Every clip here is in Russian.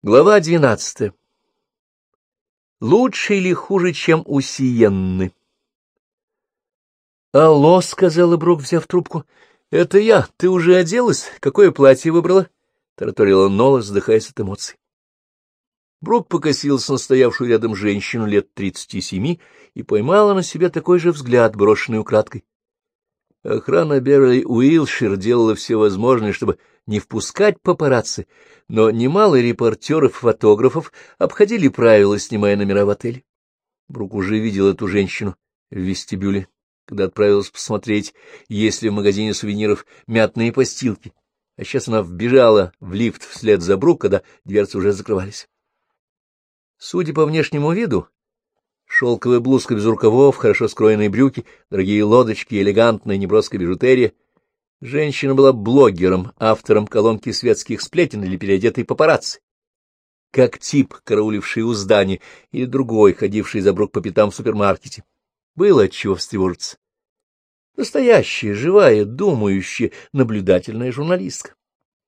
Глава 12. Лучше или хуже, чем у Сиенны? «Алло», — сказала Брук, взяв трубку. «Это я. Ты уже оделась? Какое платье выбрала?» — тараторила Нола, задыхаясь от эмоций. Брук покосилась на стоявшую рядом женщину лет 37 и поймала на себе такой же взгляд, брошенный украдкой. Охрана Беверли-Уилшир делала все возможное, чтобы не впускать папарацци, но немало репортеров и фотографов обходили правила, снимая номера в отеле. Брук уже видел эту женщину в вестибюле, когда отправилась посмотреть, есть ли в магазине сувениров мятные постилки, а сейчас она вбежала в лифт вслед за Брук, когда дверцы уже закрывались. Судя по внешнему виду, шелковая блузка без рукавов, хорошо скроенные брюки, дорогие лодочки, элегантная неброская бижутерия. Женщина была блогером, автором колонки светских сплетен или переодетой папарацци. Как тип, карауливший у здания, или другой, ходивший за Брук по пятам в супермаркете. Было отчего встревожиться. Настоящая, живая, думающая, наблюдательная журналистка.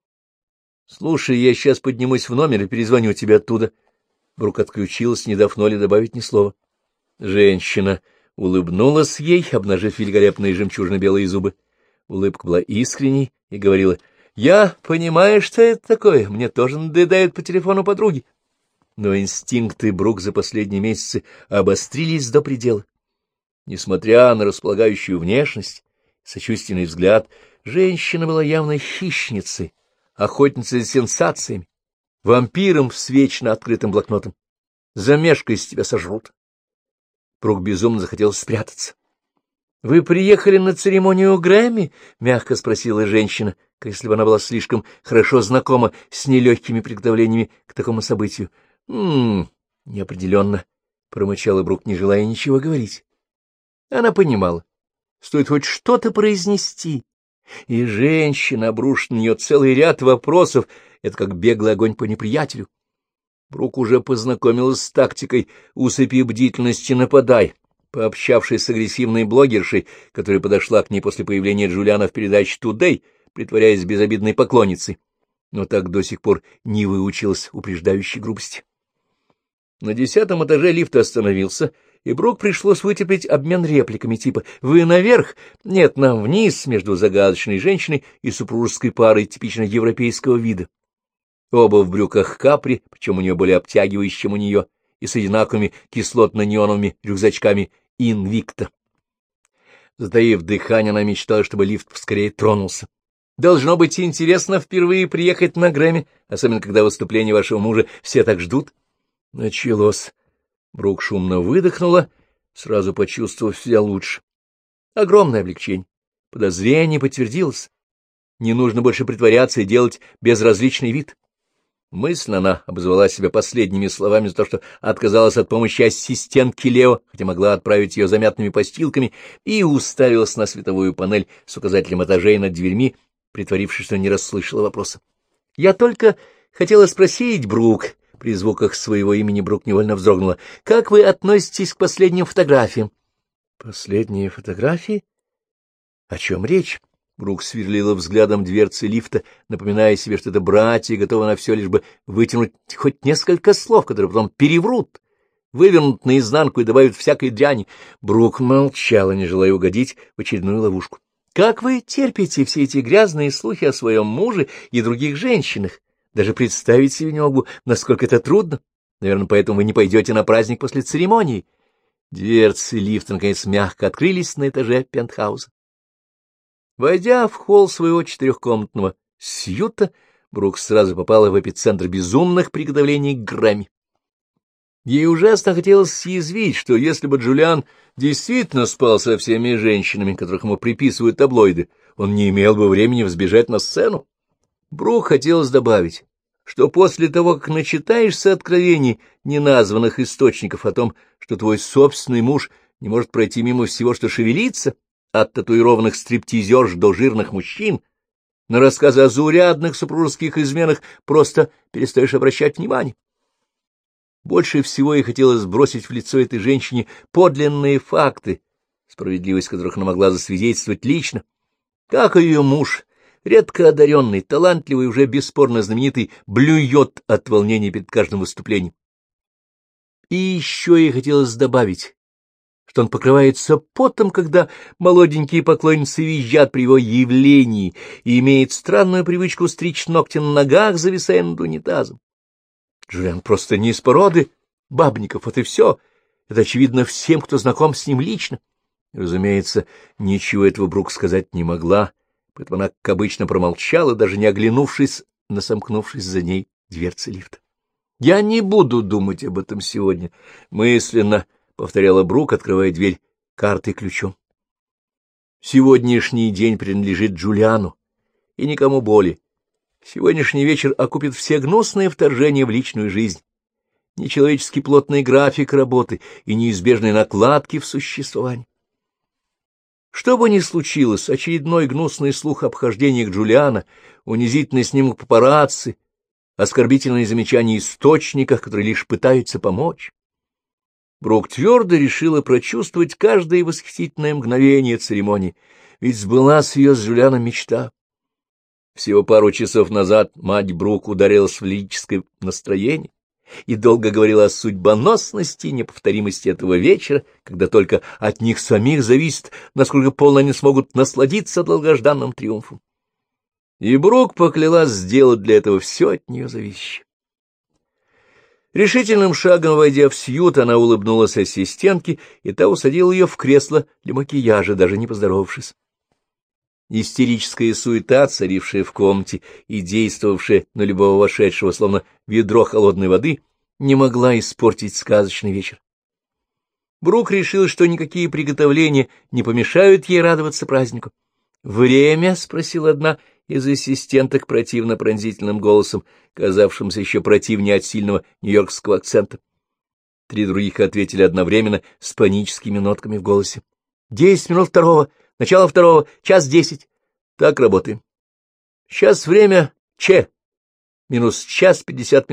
— Слушай, я сейчас поднимусь в номер и перезвоню тебе оттуда. Брук отключилась, не дав Ноле добавить ни слова. Женщина улыбнулась ей, обнажив великолепные жемчужно-белые зубы. Улыбка была искренней и говорила: «Я понимаю, что это такое, мне тоже надоедают по телефону подруги». Но инстинкты Брук за последние месяцы обострились до предела. Несмотря на располагающую внешность, сочувственный взгляд, женщина была явно хищницей, охотницей за сенсациями, вампиром с вечно открытым блокнотом. Замешкаясь, тебя сожрут. Брук безумно захотел спрятаться. — Вы приехали на церемонию Грэмми? — мягко спросила женщина, как если бы она была слишком хорошо знакома с нелегкими приготовлениями к такому событию. — неопределенно, — промычала Брук, не желая ничего говорить. Она понимала, стоит хоть что-то произнести, и женщина обрушит на нее целый ряд вопросов, это как беглый огонь по неприятелю. Брук уже познакомилась с тактикой «усыпи бдительности, нападай», пообщавшись с агрессивной блогершей, которая подошла к ней после появления Джулиана в передаче «Тудэй», притворяясь безобидной поклонницей, но так до сих пор не выучилась упреждающей грубости. На 10-м этаже лифт остановился, и Брук пришлось вытерпеть обмен репликами типа «Вы наверх?» «Нет, нам вниз», между загадочной женщиной и супружеской парой типично европейского вида. Оба в брюках капри, причем у нее более обтягивающие, чем у нее, и с одинаковыми кислотно-неоновыми рюкзачками «Инвикта». Затаив дыхание, она мечтала, чтобы лифт поскорее тронулся. «Должно быть интересно впервые приехать на Грэмми, особенно когда выступление вашего мужа все так ждут». Началось. Брук шумно выдохнула, сразу почувствовав себя лучше. Огромное облегчение. Подозрение подтвердилось. Не нужно больше притворяться и делать безразличный вид. Мысленно она обозвала себя последними словами за то, что отказалась от помощи ассистентки Лео, хотя могла отправить ее замятыми постилками, и уставилась на световую панель с указателем этажей над дверьми, притворившись, что не расслышала вопроса. — Я только хотела спросить, Брук, — при звуках своего имени Брук невольно вздрогнула, — как вы относитесь к последним фотографиям? — Последние фотографии? О чем речь? Брук сверлила взглядом дверцы лифта, напоминая себе, что это братья готовы на все, лишь бы вытянуть хоть несколько слов, которые потом переврут, вывернут наизнанку и добавят всякой дряни. Брук молчала, не желая угодить в очередную ловушку. — Как вы терпите все эти грязные слухи о своем муже и других женщинах? Даже представить себе не могу, насколько это трудно. Наверное, поэтому вы не пойдете на праздник после церемонии. Дверцы лифта, наконец, мягко открылись на этаже пентхауса. Войдя в холл своего 4-комнатного сьюта, Брук сразу попала в эпицентр безумных приготовлений к Грэмми. Ей ужасно хотелось съязвить, что если бы Джулиан действительно спал со всеми женщинами, которых ему приписывают таблоиды, он не имел бы времени взбежать на сцену. Брук хотелось добавить, что после того, как начитаешься откровений неназванных источников о том, что твой собственный муж не может пройти мимо всего, что шевелится, от татуированных стриптизерш до жирных мужчин, на рассказы о заурядных супружеских изменах просто перестаешь обращать внимание. Больше всего ей хотелось бросить в лицо этой женщине подлинные факты, справедливость которых она могла засвидетельствовать лично. Как ее муж редко одаренный, талантливый, уже бесспорно знаменитый, блюет от волнения перед каждым выступлением. И еще ей хотелось добавить, что он покрывается потом, когда молоденькие поклонницы визжат при его явлении и имеет странную привычку стричь ногти на ногах, зависая над унитазом. Джулиан просто не из породы бабников, вот и все. Это очевидно всем, кто знаком с ним лично. Разумеется, ничего этого Брук сказать не могла, поэтому она, как обычно, промолчала, даже не оглянувшись на сомкнувшись за ней дверцы лифта. — Я не буду думать об этом сегодня, — мысленно повторяла Брук, открывая дверь картой ключом. Сегодняшний день принадлежит Джулиану и никому более. Сегодняшний вечер окупит все гнусные вторжения в личную жизнь, нечеловеческий плотный график работы и неизбежные накладки в существовании. Что бы ни случилось, очередной гнусный слух обхождения Джулиана, унизительный снимок папарацци, оскорбительные замечания источниках, которые лишь пытаются помочь. Брук твердо решила прочувствовать каждое восхитительное мгновение церемонии, ведь сбылась ее с Джулианом мечта. Всего пару часов назад мать Брук ударилась в лирическое настроение и долго говорила о судьбоносности и неповторимости этого вечера, когда только от них самих зависит, насколько полно они смогут насладиться долгожданным триумфом. И Брук поклялась сделать для этого все от нее зависящее. Решительным шагом, войдя в сьют, она улыбнулась ассистентке, и та усадила ее в кресло для макияжа, даже не поздоровавшись. Истерическая суета, царившая в комнате и действовавшая на любого вошедшего, словно ведро холодной воды, не могла испортить сказочный вечер. Брук решил, что никакие приготовления не помешают ей радоваться празднику. «Время?» — спросила одна из ассистенток противно-пронзительным голосом, казавшимся еще противнее от сильного нью-йоркского акцента. Три других ответили одновременно с паническими нотками в голосе. 10 минут второго, начало второго, 1:10. Так работаем. Сейчас время минус 1:50.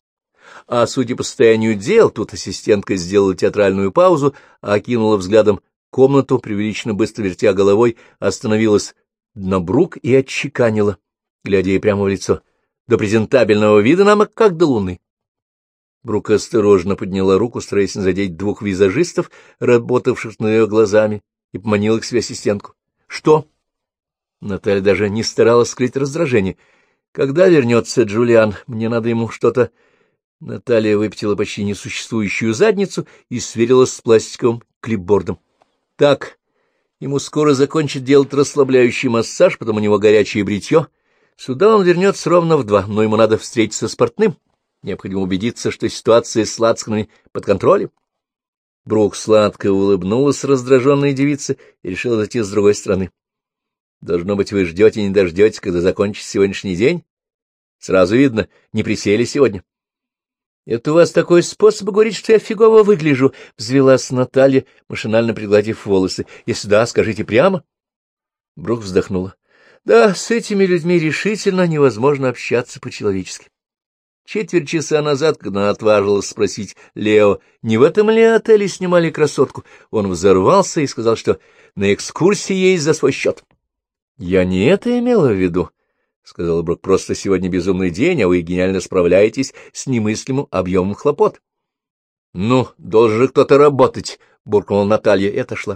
А судя по состоянию дел, тут ассистентка сделала театральную паузу, окинула взглядом комнату, преувеличенно быстро вертя головой, остановилась на Брук и отчеканила, глядя ей прямо в лицо. До презентабельного вида нам как до луны. Брук осторожно подняла руку, стараясь не задеть двух визажистов, работавших над ее глазами, и поманила к себе ассистентку. — Что? Наталья даже не старалась скрыть раздражение. — Когда вернется Джулиан? Мне надо ему что-то... Наталья выпятила почти несуществующую задницу и сверилась с пластиковым клипбордом. — Так, ему скоро закончат делать расслабляющий массаж, потом у него горячее бритье. Сюда он вернется ровно в 2, но ему надо встретиться с портным. Необходимо убедиться, что ситуация с лацканами под контролем. Брук сладко улыбнулась раздраженной девице и решила зайти с другой стороны. — Должно быть, вы ждете, не дождетесь, когда закончится сегодняшний день? Сразу видно, не присели сегодня. — Это у вас такой способ говорить, что я фигово выгляжу, — взвелась Наталья, машинально пригладив волосы. — Если да, скажите прямо. Брук вздохнула. — Да, с этими людьми решительно невозможно общаться по-человечески. Четверть часа назад, когда она отважилась спросить Лео, не в этом ли отеле снимали красотку, он взорвался и сказал, что на экскурсии есть за свой счет. — Я не это имела в виду, — сказала Брук, — просто сегодня безумный день, а вы гениально справляетесь с немыслимым объемом хлопот. — Ну, должен же кто-то работать, — буркнула Наталья и отошла.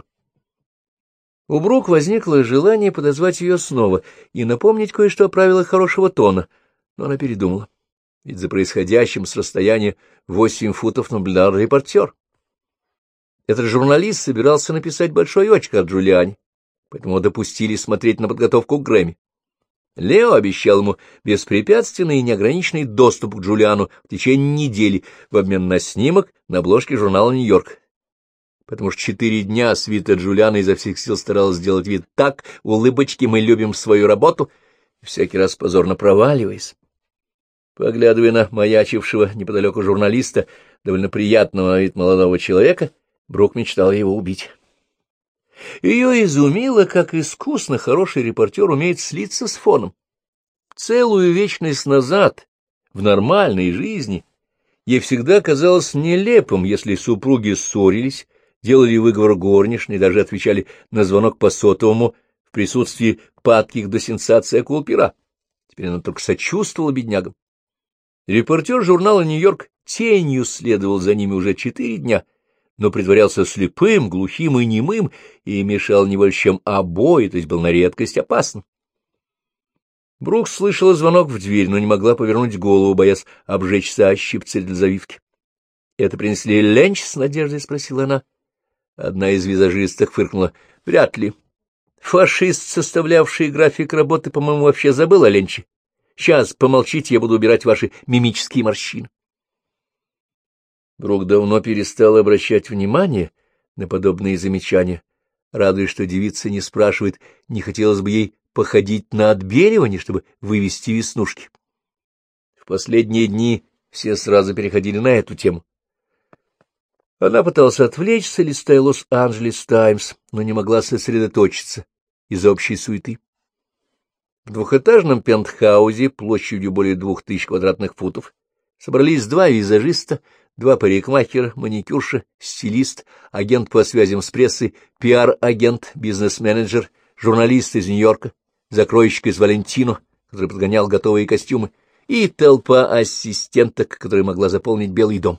У Брук возникло желание подозвать ее снова и напомнить кое-что о правилах хорошего тона, но она передумала. Ведь за происходящим с расстояния 8 футов наблюдал репортер. Этот журналист собирался написать большой очерк о Джулиане, поэтому допустили смотреть на подготовку к Грэмми. Лео обещал ему беспрепятственный и неограниченный доступ к Джулиану в течение недели в обмен на снимок на обложке журнала «Нью-Йорк». Потому что 4 дня свита Джулиана изо всех сил старалась сделать вид так, улыбочки, мы любим свою работу, всякий раз позорно проваливаясь. Поглядывая на маячившего неподалеку журналиста, довольно приятного на вид молодого человека, Брук мечтала его убить. Ее изумило, как искусно хороший репортер умеет слиться с фоном. Целую вечность назад, в нормальной жизни, ей всегда казалось нелепым, если супруги ссорились, делали выговор горничной, даже отвечали на звонок по сотовому в присутствии падких до сенсации акул-пера. Теперь она только сочувствовала беднягам. Репортер журнала «Нью-Йорк» тенью следовал за ними уже 4 дня, но притворялся слепым, глухим и немым, и мешал не больше, чем обои, то есть был на редкость опасным. Брукс слышала звонок в дверь, но не могла повернуть голову, боясь обжечься о щипце для завивки. — Это принесли ленч? — с надеждой спросила она. Одна из визажисток фыркнула. — Вряд ли. Фашист, составлявший график работы, по-моему, вообще забыл о ленче. Сейчас, помолчите, я буду убирать ваши мимические морщины. Брук давно перестал обращать внимание на подобные замечания, радуясь, что девица не спрашивает, не хотелось бы ей походить на отбеливание, чтобы вывести веснушки. В последние дни все сразу переходили на эту тему. Она пыталась отвлечься, листая «Лос-Анджелес Таймс», но не могла сосредоточиться из-за общей суеты. В двухэтажном пентхаузе площадью более 2000 квадратных футов собрались 2 визажиста, 2 парикмахера, маникюрша, стилист, агент по связям с прессой, пиар-агент, бизнес-менеджер, журналист из Нью-Йорка, закройщик из Валентино, который подгонял готовые костюмы, и толпа ассистенток, которая могла заполнить Белый дом.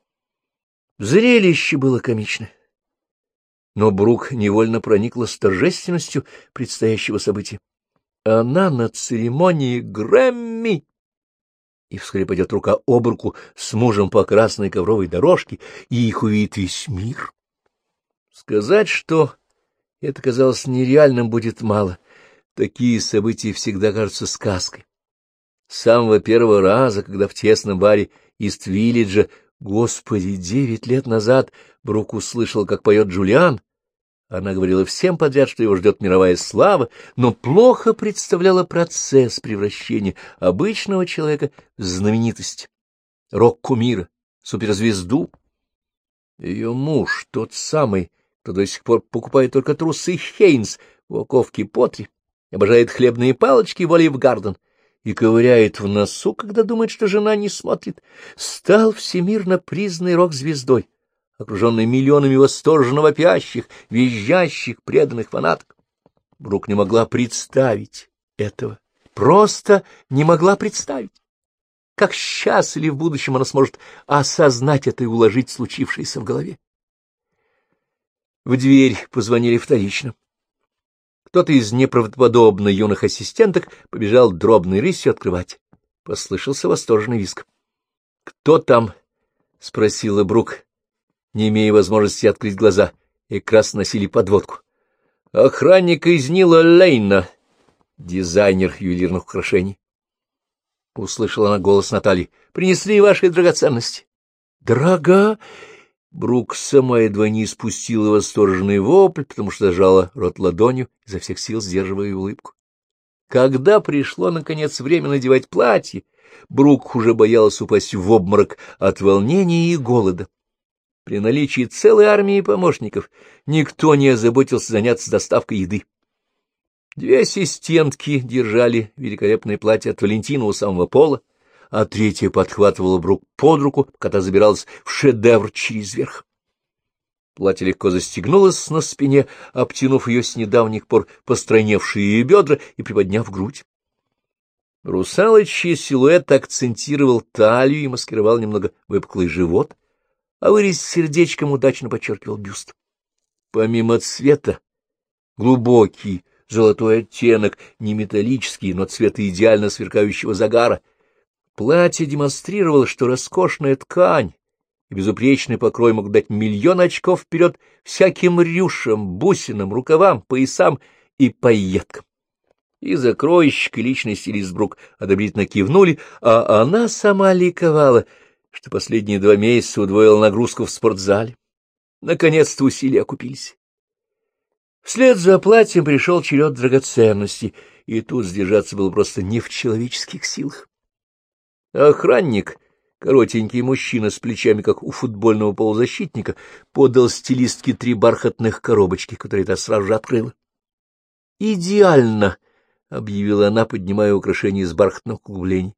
Зрелище было комичное. Но Брук невольно проникла с торжественностью предстоящего события. Она на церемонии Грэмми, и вскоре пойдет рука об руку с мужем по красной ковровой дорожке, и их увидит весь мир. Сказать, что это казалось нереальным, будет мало. Такие события всегда кажутся сказкой. С самого первого раза, когда в тесном баре Ист-Виллиджа, Господи, 9 лет назад, Брук услышал, как поет Джулиан, она говорила всем подряд, что его ждет мировая слава, но плохо представляла процесс превращения обычного человека в знаменитость, рок-кумира, суперзвезду. Ее муж, тот самый, кто до сих пор покупает только трусы Хейнс в упаковке Потри, обожает хлебные палочки в Оливгарден и ковыряет в носу, когда думает, что жена не смотрит, стал всемирно признанной рок-звездой, окруженный миллионами восторженно вопящих, визжащих, преданных фанаток. Брук не могла представить этого, просто не могла представить. Как сейчас или в будущем она сможет осознать это и уложить случившееся в голове. В дверь позвонили вторично. Кто-то из неправдоподобно юных ассистенток побежал дробной рысью открывать. Послышался восторженный визг. — Кто там? — спросила Брук, не имея возможности открыть глаза, и как раз носили подводку. — Охранник из Нила Лейна, дизайнер ювелирных украшений. Услышала она голос Натальи. — Принесли ваши драгоценности. — Дорога! Брук сама едва не испустила восторженный вопль, потому что зажала рот ладонью, изо всех сил сдерживая улыбку. Когда пришло, наконец, время надевать платье, Брук уже боялась упасть в обморок от волнения и голода. При наличии целой армии помощников никто не озаботился заняться доставкой еды. 2 ассистентки держали великолепное платье от Валентина у самого пола, а 3-я подхватывала Брук под руку, когда забиралась в шедевр через верх. Платье легко застегнулось на спине, обтянув ее с недавних пор постройневшие бедра и приподняв грудь. Русалочий силуэт акцентировал талию и маскировал немного выпуклый живот, а вырез с сердечком удачно подчеркивал бюст. Помимо цвета, глубокий золотой оттенок, не металлический, но цвета идеально сверкающего загара, платье демонстрировало, что роскошная ткань и безупречный покрой могут дать миллион очков вперед всяким рюшам, бусинам, рукавам, поясам и пайеткам. И закройщик, и личный стилист Брук одобрительно кивнули, а она сама ликовала, что последние 2 месяца удвоила нагрузку в спортзале. Наконец-то усилия окупились. Вслед за платьем пришел черед драгоценностей, и тут сдержаться было просто не в человеческих силах. Охранник, коротенький мужчина с плечами, как у футбольного полузащитника, подал стилистке 3 бархатных коробочки, которые та сразу же открыла. «Идеально!» — объявила она, поднимая украшение из бархатных углублений.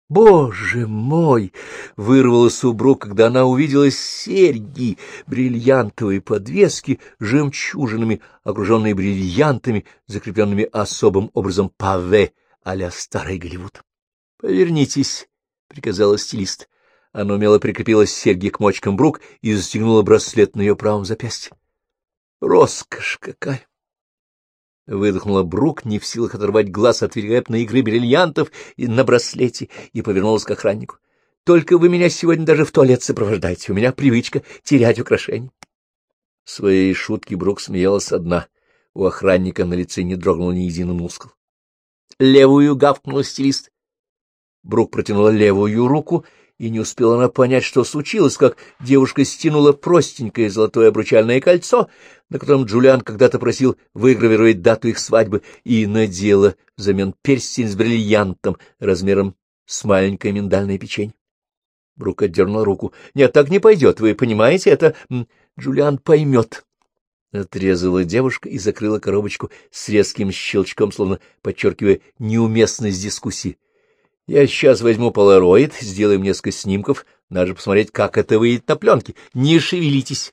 «Боже мой!» — вырвалась у Брук, когда она увидела серьги, бриллиантовые подвески с жемчужинами, окруженные бриллиантами, закрепленными особым образом паве а-ля старый Голливуд. «Повернитесь», — приказала стилист. Она умело прикрепила серьги к мочкам Брук и застегнула браслет на ее правом запястье. «Роскошь какая!» Выдохнула Брук, не в силах оторвать глаз от великолепной игры бриллиантов на браслете, и повернулась к охраннику. — Только вы меня сегодня даже в туалет сопровождаете. У меня привычка терять украшения. В своей шутке Брук смеялась одна. У охранника на лице не дрогнул ни единый мускул. — Левую! — гавкнула стилист. Брук протянула левую руку, и не успела она понять, что случилось, как девушка стянула простенькое золотое обручальное кольцо, на котором Джулиан когда-то просил выгравировать дату их свадьбы, и надела взамен перстень с бриллиантом размером с маленькое миндальное печенье. Брук отдернула руку. — Нет, так не пойдет, вы понимаете, это... Джулиан поймет. Отрезала девушка и закрыла коробочку с резким щелчком, словно подчеркивая неуместность дискуссии. — Я сейчас возьму полароид, сделаем несколько снимков. Надо же посмотреть, как это выйдет на пленке. Не шевелитесь.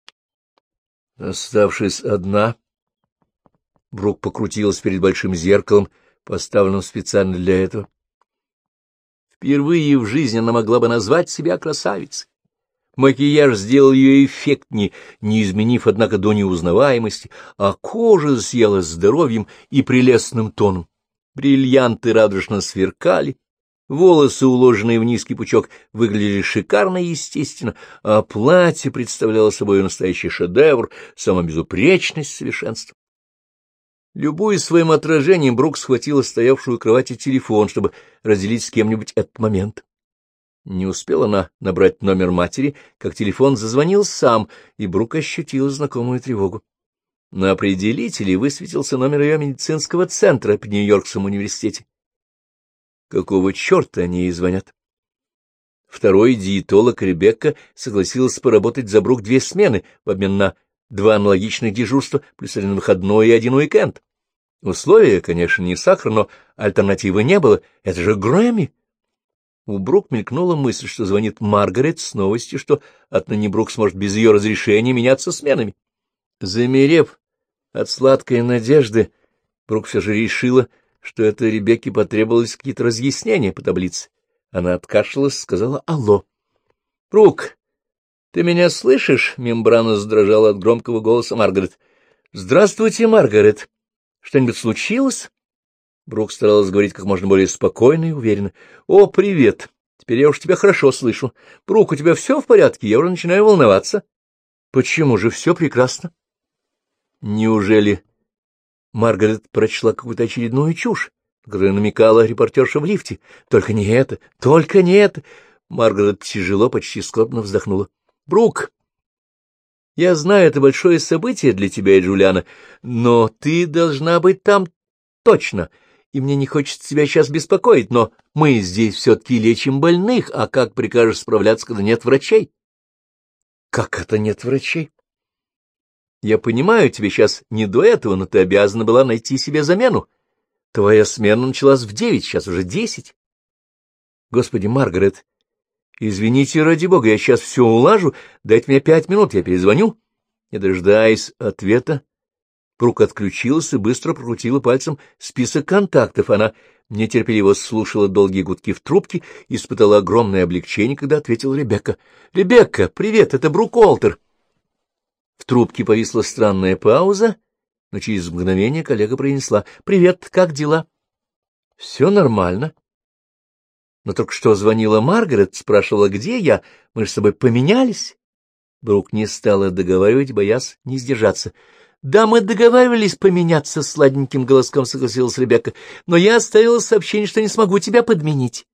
Оставшись одна, Брук покрутилась перед большим зеркалом, поставленным специально для этого. Впервые в жизни она могла бы назвать себя красавицей. Макияж сделал ее эффектнее, не изменив, однако, до неузнаваемости, а кожа засияла здоровьем и прелестным тоном. Бриллианты радужно сверкали, волосы, уложенные в низкий пучок, выглядели шикарно и естественно, а платье представляло собой настоящий шедевр, самобезупречность совершенства. Любуясь своим отражением, Брук схватила стоявшую у кровати телефон, чтобы разделить с кем-нибудь этот момент. Не успела она набрать номер матери, как телефон зазвонил сам, и Брук ощутила знакомую тревогу. На определителе высветился номер ее медицинского центра при Нью-Йоркском университете. Какого черта они ей звонят? Второй диетолог Ребекка согласилась поработать за Брук 2 смены в обмен на 2 аналогичных дежурства, плюс 1 выходной и 1 уикенд. Условия, конечно, не сахар, но альтернативы не было. Это же Грэмми! У Брук мелькнула мысль, что звонит Маргарет с новостью, что отныне Брук сможет без ее разрешения меняться сменами. Замерев от сладкой надежды, Брук все же решила, что это Ребекке потребовалось какие-то разъяснения по таблице. Она откашлялась, сказала «Алло». — Брук, ты меня слышишь? — мембрана задрожала от громкого голоса Маргарет. — Здравствуйте, Маргарет. Что-нибудь случилось? Брук старалась говорить как можно более спокойно и уверенно. — О, привет! Теперь я уж тебя хорошо слышу. Брук, у тебя все в порядке? Я уже начинаю волноваться. — Почему же? Все прекрасно. Неужели Маргарет прочла какую-то очередную чушь, на которую намекала репортерша в лифте? Только не это, только не это. Маргарет тяжело, почти скорбно вздохнула. — Брук, я знаю, это большое событие для тебя и Джулиана, но ты должна быть там точно, и мне не хочется тебя сейчас беспокоить, но мы здесь все-таки лечим больных, а как прикажешь справляться, когда нет врачей? — Как это нет врачей? — Я понимаю, тебе сейчас не до этого, но ты обязана была найти себе замену. Твоя смена началась в 9, сейчас уже 10. Господи, Маргарет, извините, ради бога, я сейчас все улажу, дайте мне 5 минут, я перезвоню. Не дожидаясь ответа, Брук отключилась и быстро прокрутила пальцем список контактов. Она нетерпеливо слушала долгие гудки в трубке и испытала огромное облегчение, когда ответила Ребекка. — Ребекка, привет, это Брук Уолтер. В трубке повисла странная пауза, но через мгновение коллега произнесла: — Привет, как дела? — Все нормально. — Но только что звонила Маргарет, спрашивала, где я. Мы же с тобой поменялись. Брук не стала договаривать, боясь не сдержаться. — Да, мы договаривались поменяться, — сладеньким голоском согласилась Ребекка, — но я оставила сообщение, что не смогу тебя подменить.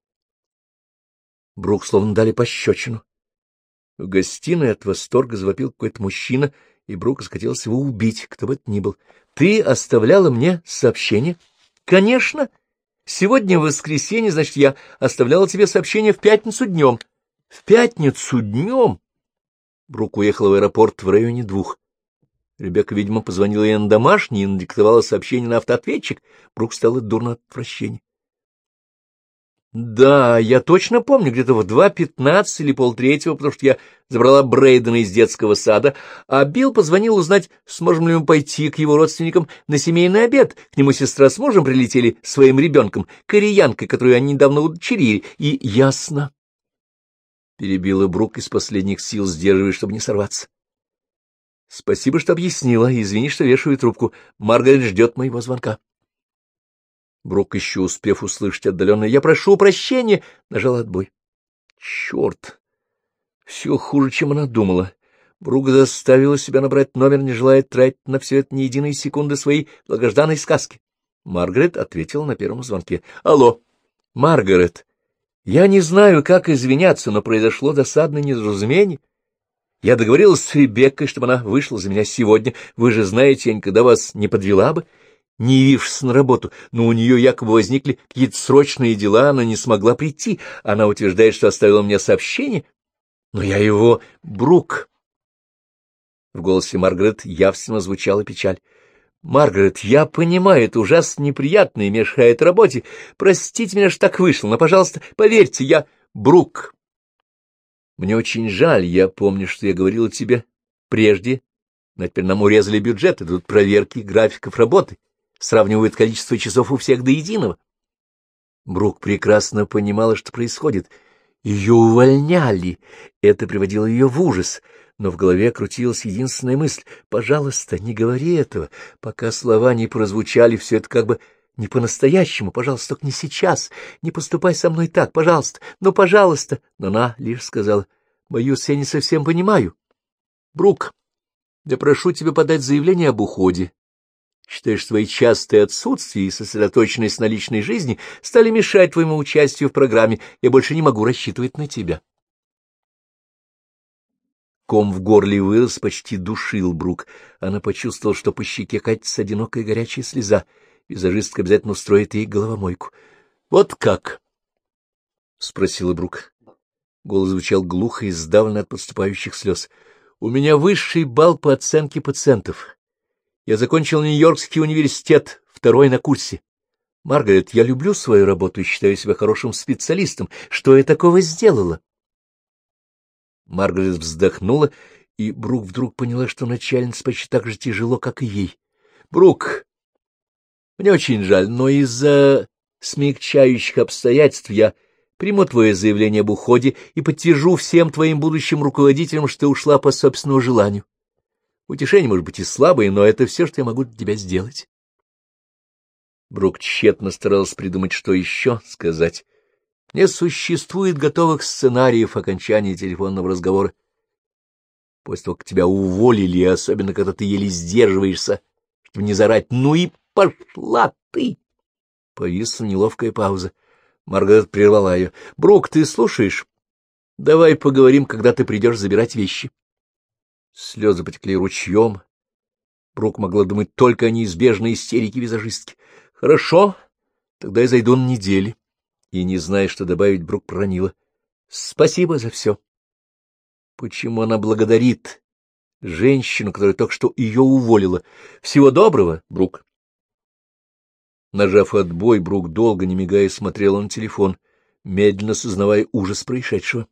Брук словно дали пощечину. В гостиной от восторга завопил какой-то мужчина, и Брук захотелось его убить, кто бы это ни был. — Ты оставляла мне сообщение? — Конечно. Сегодня воскресенье, значит, я оставляла тебе сообщение в пятницу днем. — В пятницу днем? Брук уехала в аэропорт в районе 2. Ребекка, видимо, позвонила ей на домашний и надиктовала сообщение на автоответчик. Брук стало дурно от отвращения. Да, я точно помню, где-то в 2:15 или полтретьего, потому что я забрала Брейдена из детского сада, а Билл позвонил узнать, сможем ли мы пойти к его родственникам на семейный обед. К нему сестра с мужем прилетели своим ребенком, кореянкой, которую они недавно удочерили, и ясно. Перебила Брук из последних сил, сдерживая, чтобы не сорваться. Спасибо, что объяснила, извини, что вешаю трубку. Маргарет ждет моего звонка. Брук, еще успев услышать отдаленно «Я прошу прощения», нажал отбой. Черт! Все хуже, чем она думала. Брук заставила себя набрать номер, не желая тратить на все это ни единой секунды своей долгожданной сказки. Маргарет ответила на первом звонке. «Алло, Маргарет, я не знаю, как извиняться, но произошло досадное недоразумение. Я договорилась с Ребеккой, чтобы она вышла за меня сегодня. Вы же знаете, я никогда вас не подвела бы, не явившись на работу, но у нее якобы возникли какие-то срочные дела, она не смогла прийти. Она утверждает, что оставила мне сообщение, но я его... Брук!» В голосе Маргарет явственно звучала печаль. «Маргарет, я понимаю, это ужасно неприятно и мешает работе. Простите меня, что так вышло, но, пожалуйста, поверьте, я... Брук! Мне очень жаль, я помню, что я говорила тебе прежде, но теперь нам урезали бюджет, идут проверки графиков работы. Сравнивают количество часов у всех до единого». Брук прекрасно понимала, что происходит. Ее увольняли. Это приводило ее в ужас. Но в голове крутилась единственная мысль: «Пожалуйста, не говори этого. Пока слова не прозвучали, все это как бы не по-настоящему. Пожалуйста, только не сейчас. Не поступай со мной так, пожалуйста. Ну, пожалуйста». Но она лишь сказала: «Боюсь, я не совсем понимаю. Брук, я прошу тебя подать заявление об уходе. Считаешь, твои частые отсутствия и сосредоточенность на личной жизни стали мешать твоему участию в программе. Я больше не могу рассчитывать на тебя». Ком в горле вырос, почти душил Брук. Она почувствовала, что по щеке катится одинокая горячая слеза. Визажистка обязательно устроит ей головомойку. — Вот как? — спросила Брук. Голос звучал глухо и сдавленно от подступающих слез. — У меня высший балл по оценке пациентов. Я закончил Нью-Йоркский университет, 2-й на курсе. Маргарет, я люблю свою работу и считаю себя хорошим специалистом. Что я такого сделала? Маргарет вздохнула, и Брук вдруг поняла, что начальница почти так же тяжело, как и ей. — Брук, мне очень жаль, но из-за смягчающих обстоятельств я приму твое заявление об уходе и подтвержу всем твоим будущим руководителям, что ты ушла по собственному желанию. Утешение может быть и слабое, но это все, что я могу для тебя сделать. Брук тщетно старался придумать, что еще сказать. Не существует готовых сценариев окончания телефонного разговора. После того, как тебя уволили, особенно когда ты еле сдерживаешься, чтобы не зарать: «Ну и пошла ты!» Повисла неловкая пауза. Маргарет прервала ее. — Брук, ты слушаешь? Давай поговорим, когда ты придешь забирать вещи. Слезы потекли ручьем. Брук могла думать только о неизбежной истерике визажистки. — Хорошо, тогда я зайду на неделю. И, не зная, что добавить, Брук проронила: — Спасибо за все. Почему она благодарит женщину, которая только что ее уволила? Всего доброго, Брук. Нажав отбой, Брук долго, не мигая, смотрела на телефон, медленно сознавая ужас происшедшего.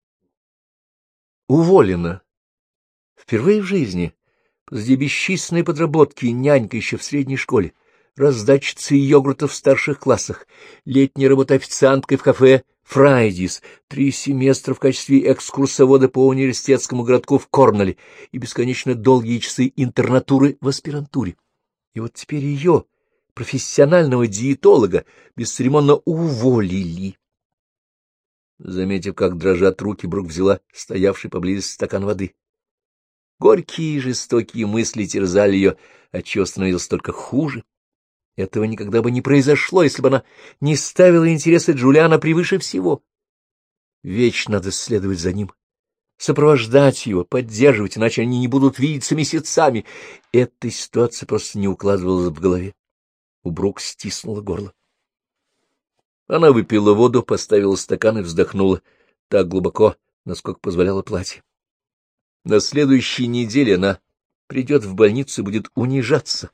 Уволена. Впервые в жизни. Позади бесчисленной подработки, нянька еще в средней школе, раздатчица йогуртов в старших классах, летняя работа официанткой в кафе «Фрайдис», 3 семестра в качестве экскурсовода по университетскому городку в Корнелле и бесконечно долгие часы интернатуры в аспирантуре. И вот теперь ее, профессионального диетолога, бесцеремонно уволили. Заметив, как дрожат руки, Брук взяла стоявший поблизости стакан воды. Горькие и жестокие мысли терзали ее, отчего становилось только хуже. Этого никогда бы не произошло, если бы она не ставила интересы Джулиана превыше всего. Вечно надо следовать за ним, сопровождать его, поддерживать, иначе они не будут видеться месяцами. Эта ситуация просто не укладывалась в голове. У Брук стиснуло горло. Она выпила воду, поставила стакан и вздохнула так глубоко, насколько позволяло платье. На следующей неделе она придет в больницу и будет унижаться,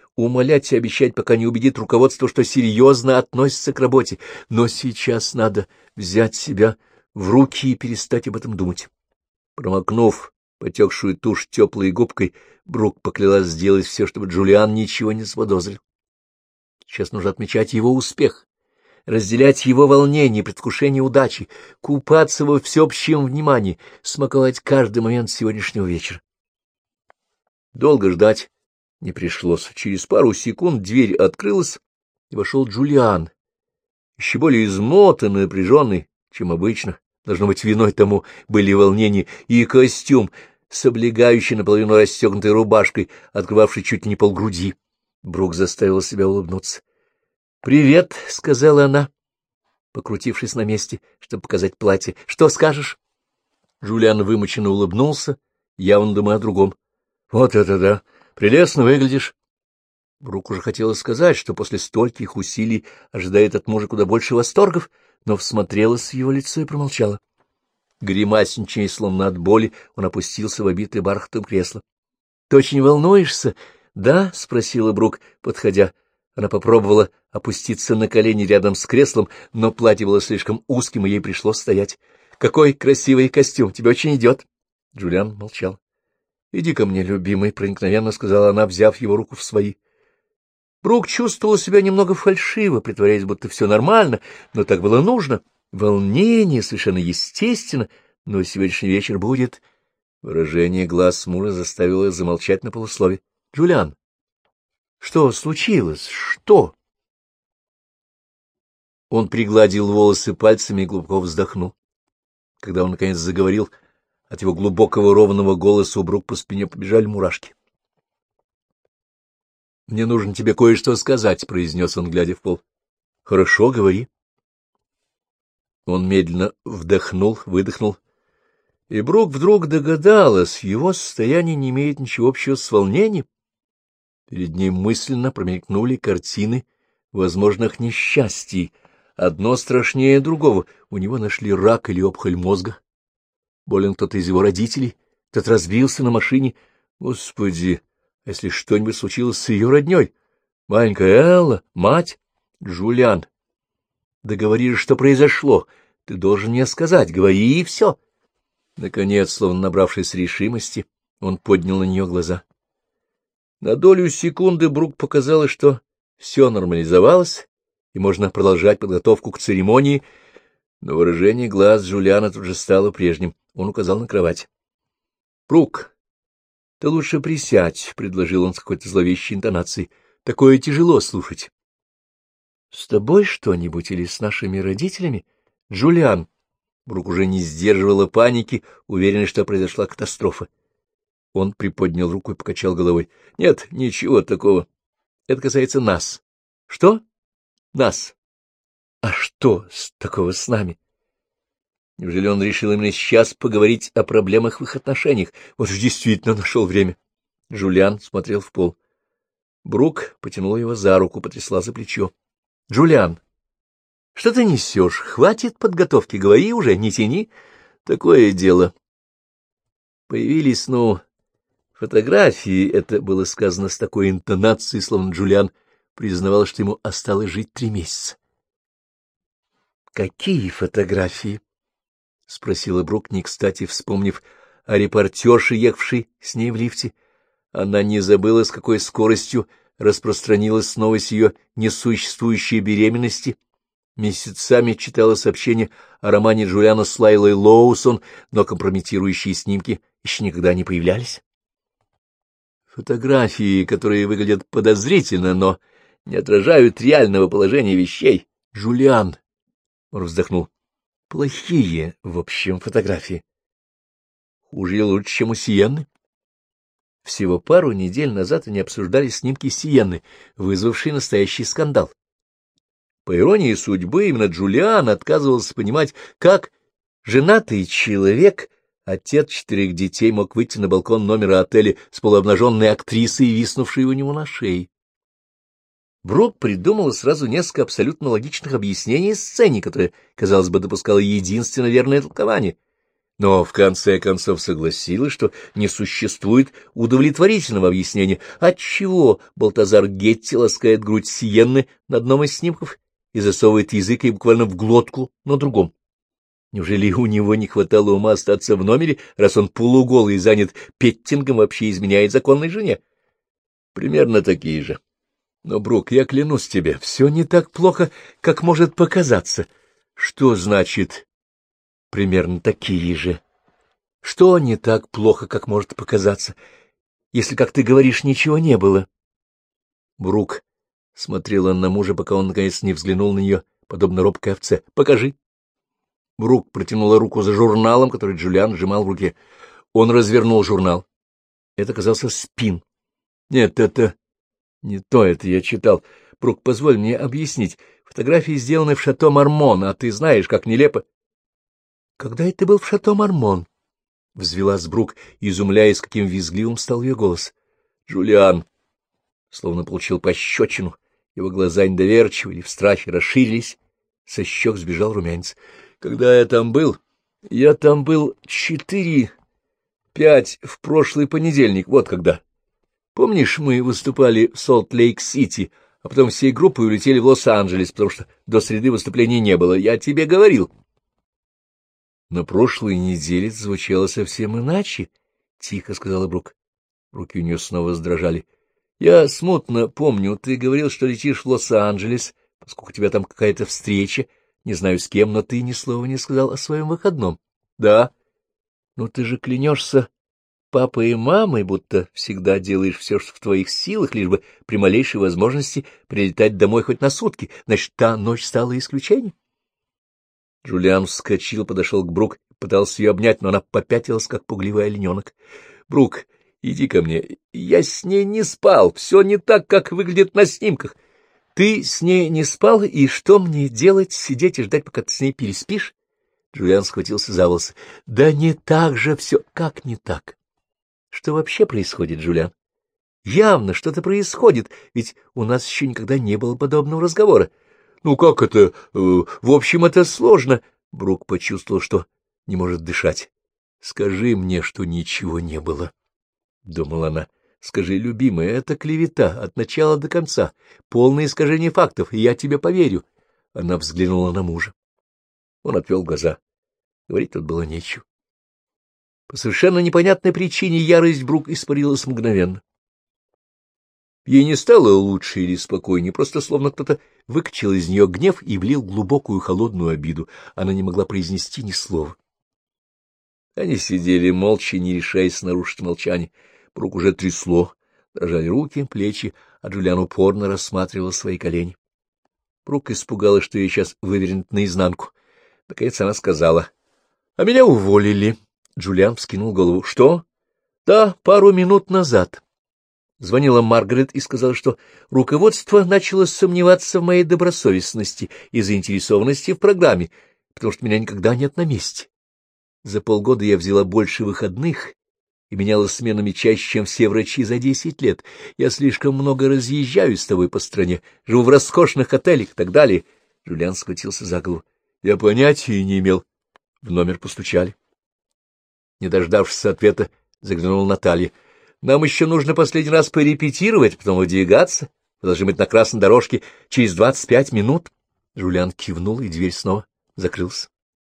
умолять и обещать, пока не убедит руководство, что серьезно относится к работе. Но сейчас надо взять себя в руки и перестать об этом думать. Промокнув потекшую тушь теплой губкой, Брук поклялась сделать все, чтобы Джулиан ничего не заподозрил. Сейчас нужно отмечать его успех, разделять его волнение, предвкушение удачи, купаться во всеобщем внимании, смаковать каждый момент сегодняшнего вечера. Долго ждать не пришлось. Через пару секунд дверь открылась, и вошел Джулиан, еще более измотанный и напряженный, чем обычно. Должно быть, виной тому были волнения и костюм с облегающей наполовину расстегнутой рубашкой, открывавшей чуть ли не полгруди. Брук заставил себя улыбнуться. — Привет, — сказала она, покрутившись на месте, чтобы показать платье. — Что скажешь? Джулиан вымученно улыбнулся, явно думая о другом. — Вот это да! Прелестно выглядишь. Брук уже хотела сказать, что после стольких усилий ожидает от мужа куда больше восторгов, но всмотрелась в его лицо и промолчала. Гримасничая, словно от боли, он опустился в обитое бархатом кресло. — Ты очень волнуешься? — Да, — спросила Брук, подходя. Она попробовала опуститься на колени рядом с креслом, но платье было слишком узким, и ей пришлось стоять. — Какой красивый костюм! Тебе очень идет! Джулиан молчал. — Иди ко мне, любимый, — проникновенно сказала она, взяв его руку в свои. Брук чувствовала себя немного фальшиво, притворяясь, будто все нормально, но так было нужно. Волнение совершенно естественно, но сегодняшний вечер будет... Выражение глаз мужа заставило ее замолчать на полуслове. — Джулиан, что случилось? Что? Он пригладил волосы пальцами и глубоко вздохнул. Когда он, наконец, заговорил, от его глубокого ровного голоса у Брук по спине побежали мурашки. — Мне нужно тебе кое-что сказать, — произнес он, глядя в пол. — Хорошо, говори. Он медленно вдохнул, выдохнул, и Брук вдруг догадалась, его состояние не имеет ничего общего с волнением. Перед ней мысленно промелькнули картины возможных несчастий. Одно страшнее другого. У него нашли рак или опухоль мозга. Болен кто-то из его родителей, тот разбился на машине. Господи, если что-нибудь случилось с ее родней? Маленькая Элла, мать, Джулиан. Да говори же, что произошло. Ты должен мне сказать, говори, и все. Наконец, словно набравшись решимости, он поднял на нее глаза. На долю секунды Брук показалось, что все нормализовалось, и можно продолжать подготовку к церемонии, но выражение глаз Джулиана тут же стало прежним. Он указал на кровать. — Брук, ты лучше присядь, — предложил он с какой-то зловещей интонацией. — Такое тяжело слушать. — С тобой что-нибудь или с нашими родителями? — Джулиан. Брук уже не сдерживала паники, уверенный, что произошла катастрофа. Он приподнял руку и покачал головой. — Нет, ничего такого. Это касается нас. — Что? — Нас. — А что такого с нами? Неужели он решил именно сейчас поговорить о проблемах в их отношениях? Вот же действительно нашел время. Джулиан смотрел в пол. Брук потянула его за руку, потрясла за плечо. — Джулиан, что ты несешь? Хватит подготовки, говори уже, не тяни. Такое дело. Появились, фотографии. Это было сказано с такой интонацией, словно Джулиан признавал, что ему осталось жить 3 месяца. — Какие фотографии? — спросила Брук, не кстати вспомнив о репортерше, ехавшей с ней в лифте. Она не забыла, с какой скоростью распространилась новость ее несуществующей беременности. Месяцами читала сообщения о романе Джулиана с Лайлой Лоусон, но компрометирующие снимки еще никогда не появлялись. Фотографии, которые выглядят подозрительно, но не отражают реального положения вещей. Джулиан, он вздохнул, плохие, в общем, фотографии. Хуже и лучше, чем у Сиенны. Всего пару недель назад они обсуждали снимки Сиенны, вызвавшие настоящий скандал. По иронии судьбы, именно Джулиан отказывался понимать, как женатый человек, отец 4 детей, мог выйти на балкон номера отеля с полуобнаженной актрисой, виснувшей у него на шее. Брук придумала сразу несколько абсолютно логичных объяснений сцене, которая, казалось бы, допускала единственно верное толкование. но в конце концов согласилась, что не существует удовлетворительного объяснения, отчего Балтазар Гетти ласкает грудь Сиенны на одном из снимков и засовывает язык ей буквально в глотку на другом. Неужели у него не хватало ума остаться в номере, раз он полуголый и занят петтингом, вообще изменяет законной жене? Примерно такие же. Но, Брук, я клянусь тебе, все не так плохо, как может показаться. Что значит примерно такие же? Что не так плохо, как может показаться, если, как ты говоришь, ничего не было? Брук смотрела на мужа, пока он, наконец, не взглянул на нее, подобно робкой овце. — Покажи. Брук протянула руку за журналом, который Джулиан сжимал в руке. Он развернул журнал. Это оказался Спин. — Нет, это не то, это я читал. Брук, позволь мне объяснить. Фотографии сделаны в Шато Мармон, а ты знаешь, как нелепо. — Когда это был в Шато Мармон? — взвилась Брук, изумляясь, каким визгливым стал ее голос. Джулиан словно получил пощечину. Его глаза недоверчиво или в страхе расширились. Со щек сбежал румянец. Когда я там был 4-5 в прошлый понедельник, вот когда. Помнишь, мы выступали в Солт-Лейк-Сити, а потом всей группой улетели в Лос-Анджелес, потому что до среды выступлений не было. Я тебе говорил. На прошлой неделе звучало совсем иначе, — тихо сказала Брук. Руки у нее снова задрожали. — Я смутно помню, ты говорил, что летишь в Лос-Анджелес, поскольку у тебя там какая-то встреча. Не знаю с кем, но ты ни слова не сказал о своем выходном. — Да. — Ну ты же клянешься папой и мамой, будто всегда делаешь все, что в твоих силах, лишь бы при малейшей возможности прилетать домой хоть на сутки. Значит, та ночь стала исключением. Джулиан вскочил, подошел к Брук, пытался ее обнять, но она попятилась, как пугливый олененок. — Брук, иди ко мне. Я с ней не спал. Все не так, как выглядит на снимках. Ты с ней не спал, и что мне делать, сидеть и ждать, пока ты с ней переспишь? Джулиан схватился за волосы. — Да не так же все. Как не так? Что вообще происходит, Джулиан? Явно что-то происходит, ведь у нас еще никогда не было подобного разговора. — Ну как это? В общем, это сложно. Брук почувствовал, что не может дышать. — Скажи мне, что ничего не было, — думала она. — Скажи, любимая, это клевета от начала до конца, полное искажение фактов, и я тебе поверю. Она взглянула на мужа. Он отвел глаза. Говорить тут было нечего. По совершенно непонятной причине ярость Брук испарилась мгновенно. Ей не стало лучше или спокойнее, просто словно кто-то выкачал из нее гнев и влил глубокую холодную обиду. Она не могла произнести ни слова. Они сидели молча, не решаясь нарушить молчание. Брук уже трясло, дрожали руки, плечи, а Джулиан упорно рассматривал свои колени. Брук испугалась, что ее сейчас вывернет наизнанку. Наконец она сказала: — А меня уволили. Джулиан вскинул голову. — Что? — Да, пару минут назад. Звонила Маргарет и сказала, что руководство начало сомневаться в моей добросовестности и заинтересованности в программе, потому что меня никогда нет на месте. За полгода я взяла больше выходных и меняла сменами чаще, чем все врачи за 10 лет. Я слишком много разъезжаю с тобой по стране, живу в роскошных отелях и так далее. Джулиан схватился за голову. Я понятия не имел. В номер постучали. Не дождавшись ответа, заглянула Наталья. — Нам еще нужно последний раз порепетировать, потом выдвигаться. Мы должны быть на красной дорожке через 25 минут. Джулиан кивнул, и дверь снова закрылась.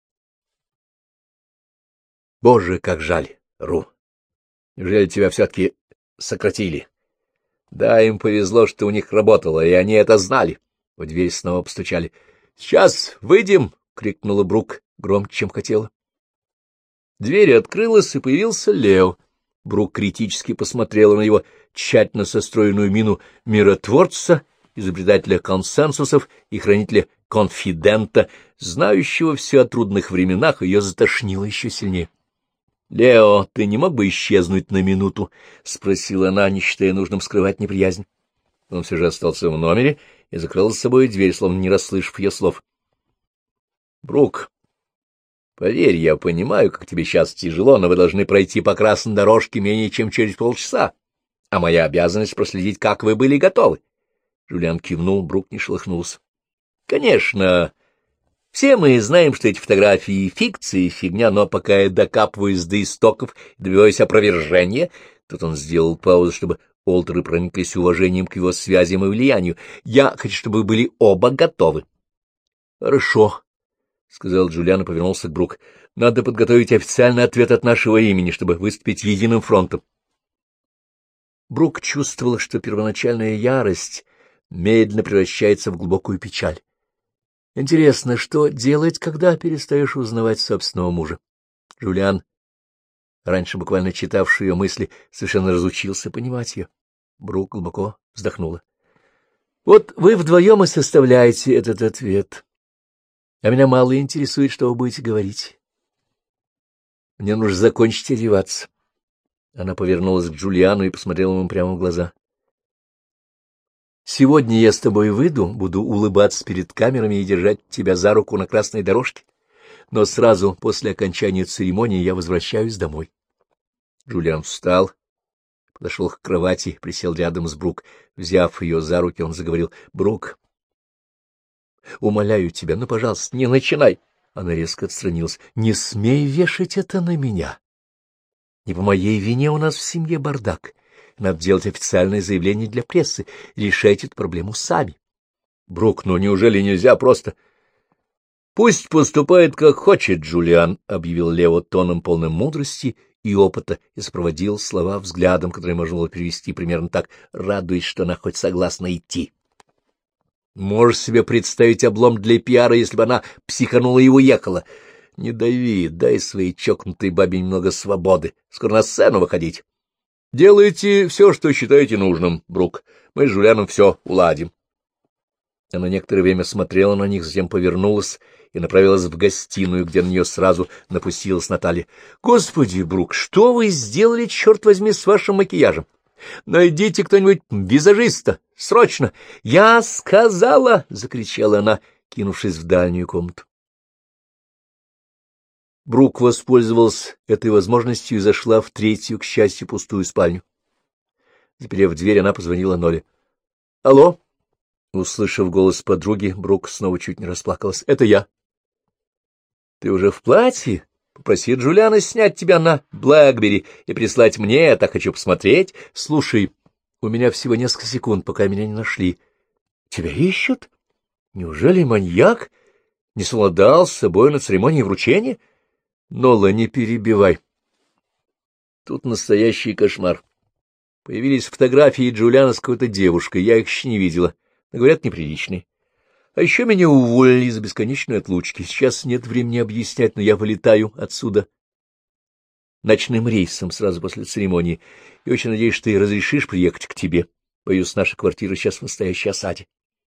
— Боже, как жаль, Ру! Неужели тебя все-таки сократили? Да, им повезло, что у них работало, и они это знали. В дверь снова постучали. — Сейчас выйдем! — крикнула Брук громче, чем хотела. Дверь открылась, и появился Лео. Брук критически посмотрела на его тщательно состроенную мину миротворца, изобретателя консенсусов и хранителя конфидента, знающего все о трудных временах, ее затошнило еще сильнее. — Лео, ты не мог бы исчезнуть на минуту? — спросила она, не считая нужным скрывать неприязнь. Он все же остался в номере и закрыл за собой дверь, словно не расслышав ее слов. — Брук, поверь, я понимаю, как тебе сейчас тяжело, но вы должны пройти по красной дорожке менее чем через полчаса, а моя обязанность проследить, как вы были готовы. Джулиан кивнул, Брук не шелохнулся. — Конечно, Все мы знаем, что эти фотографии — фикции, фигня, но пока я докапываюсь до истоков и добиваюсь опровержения, тут он сделал паузу, чтобы Олтеры прониклись уважением к его связям и влиянию. Я хочу, чтобы вы были оба готовы. — Хорошо, — сказал Джулиан и повернулся к Брук. — Надо подготовить официальный ответ от нашего имени, чтобы выступить единым фронтом. Брук чувствовала, что первоначальная ярость медленно превращается в глубокую печаль. Интересно, что делать, когда перестаешь узнавать собственного мужа? Джулиан, раньше буквально читавший ее мысли, совершенно разучился понимать ее. Брук глубоко вздохнула. — Вот вы вдвоем и составляете этот ответ. А меня мало интересует, что вы будете говорить. Мне нужно закончить одеваться. Она повернулась к Джулиану и посмотрела ему прямо в глаза. Сегодня я с тобой выйду, буду улыбаться перед камерами и держать тебя за руку на красной дорожке, но сразу после окончания церемонии я возвращаюсь домой. Джулиан встал, подошел к кровати, присел рядом с Брук. Взяв ее за руки, он заговорил: — Брук, умоляю тебя, ну, пожалуйста, не начинай. Она резко отстранилась. — Не смей вешать это на меня. Не по моей вине у нас в семье бардак. Надо делать официальное заявление для прессы. Решайте эту проблему сами. — Брук, ну неужели нельзя просто... — Пусть поступает, как хочет, Джулиан, — объявил Лео тоном полным мудрости и опыта и сопроводил слова взглядом, который можно было перевести примерно так: радуясь, что она хоть согласна идти. Можешь себе представить облом для пиара, если бы она психанула и уехала. Не дави, дай своей чокнутой бабе немного свободы. Скоро на сцену выходить. Делайте все, что считаете нужным, Брук. Мы с Жулианом все уладим. Она некоторое время смотрела на них, затем повернулась и направилась в гостиную, где на нее сразу напустилась Наталья. — Господи, Брук, что вы сделали, черт возьми, с вашим макияжем? Найдите кто-нибудь визажиста, срочно! — Я сказала! — закричала она, кинувшись в дальнюю комнату. Брук воспользовалась этой возможностью и зашла в третью, к счастью, пустую спальню. Заперев дверь, она позвонила Ноле. — Алло? Услышав голос подруги, Брук снова чуть не расплакалась. — Это я. — Ты уже в платье? Попроси Джулиана снять тебя на Блэкбери и прислать мне, я так хочу посмотреть. Слушай, у меня всего несколько секунд, пока меня не нашли. — Тебя ищут? Неужели маньяк не совладал с собой на церемонии вручения? Нола, не перебивай. Тут настоящий кошмар. Появились фотографии Джулиана с какой-то девушкой, я их еще не видела. Говорят, неприличные. А еще меня уволили за бесконечные отлучки. Сейчас нет времени объяснять, но я вылетаю отсюда ночным рейсом сразу после церемонии. И очень надеюсь, что ты разрешишь приехать к тебе. Боюсь, наша квартира сейчас в настоящей осаде.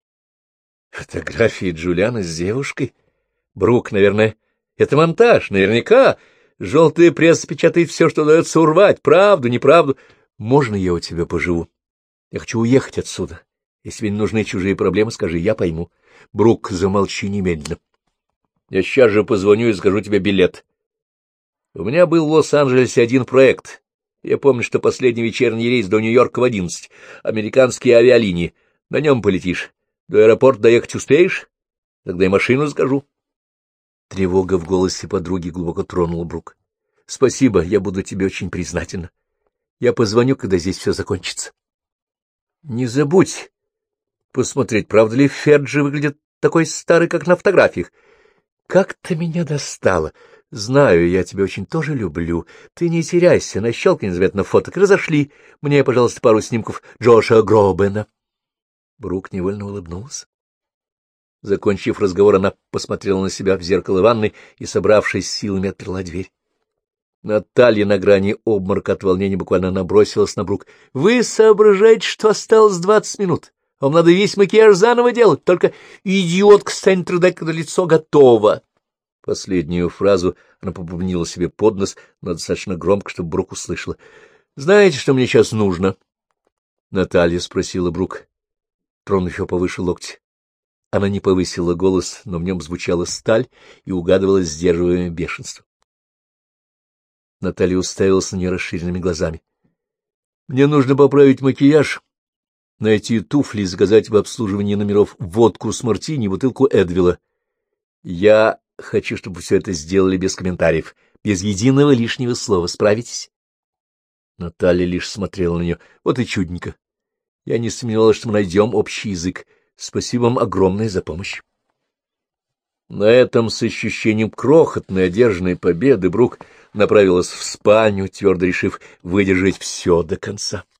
Фотографии Джулиана с девушкой? Брук, наверное, это монтаж, наверняка. Желтая пресса печатает все, что удается урвать. Правду, неправду. Можно я у тебя поживу? Я хочу уехать отсюда. Если тебе не нужны чужие проблемы, скажи, я пойму. Брук, замолчи немедленно. Я сейчас же позвоню и скажу тебе билет. У меня был в Лос-Анджелесе один проект. Я помню, что последний вечерний рейс до Нью-Йорка в 11. Американские авиалинии. На нем полетишь. До аэропорта доехать успеешь? Тогда и машину закажу. Тревога в голосе подруги глубоко тронула Брук. — Спасибо, я буду тебе очень признательна. Я позвоню, когда здесь все закончится. — Не забудь посмотреть, правда ли Ферджи выглядит такой старый, как на фотографиях. Как ты меня достала! Знаю, я тебя очень тоже люблю. Ты не теряйся, нащелкни заветно фоток. Разошли мне, пожалуйста, пару снимков Джоша Гробена. Брук невольно улыбнулся. Закончив разговор, она посмотрела на себя в зеркало ванной и, собравшись силами, отперла дверь. Наталья на грани обморока от волнения буквально набросилась на Брук. — Вы соображаете, что осталось 20 минут? Вам надо весь макияж заново делать, только идиотка станет рыдать, когда лицо готово. Последнюю фразу она побубнила себе под нос, но достаточно громко, чтобы Брук услышала. — Знаете, что мне сейчас нужно? Наталья спросила Брук, тронув ее повыше локти. Она не повысила голос, но в нем звучала сталь и угадывалось сдерживаемое бешенство. Наталья уставилась на нее расширенными глазами. — Мне нужно поправить макияж, найти туфли и заказать в обслуживании номеров водку с мартини и бутылку Эдвилла. Я хочу, чтобы все это сделали без комментариев, без единого лишнего слова. Справитесь? Наталья лишь смотрела на нее. Вот и чудненько. Я не сомневалась, что мы найдем общий язык. Спасибо вам огромное за помощь. На этом с ощущением крохотной одержанной победы Брук направилась в спальню, твердо решив выдержать все до конца.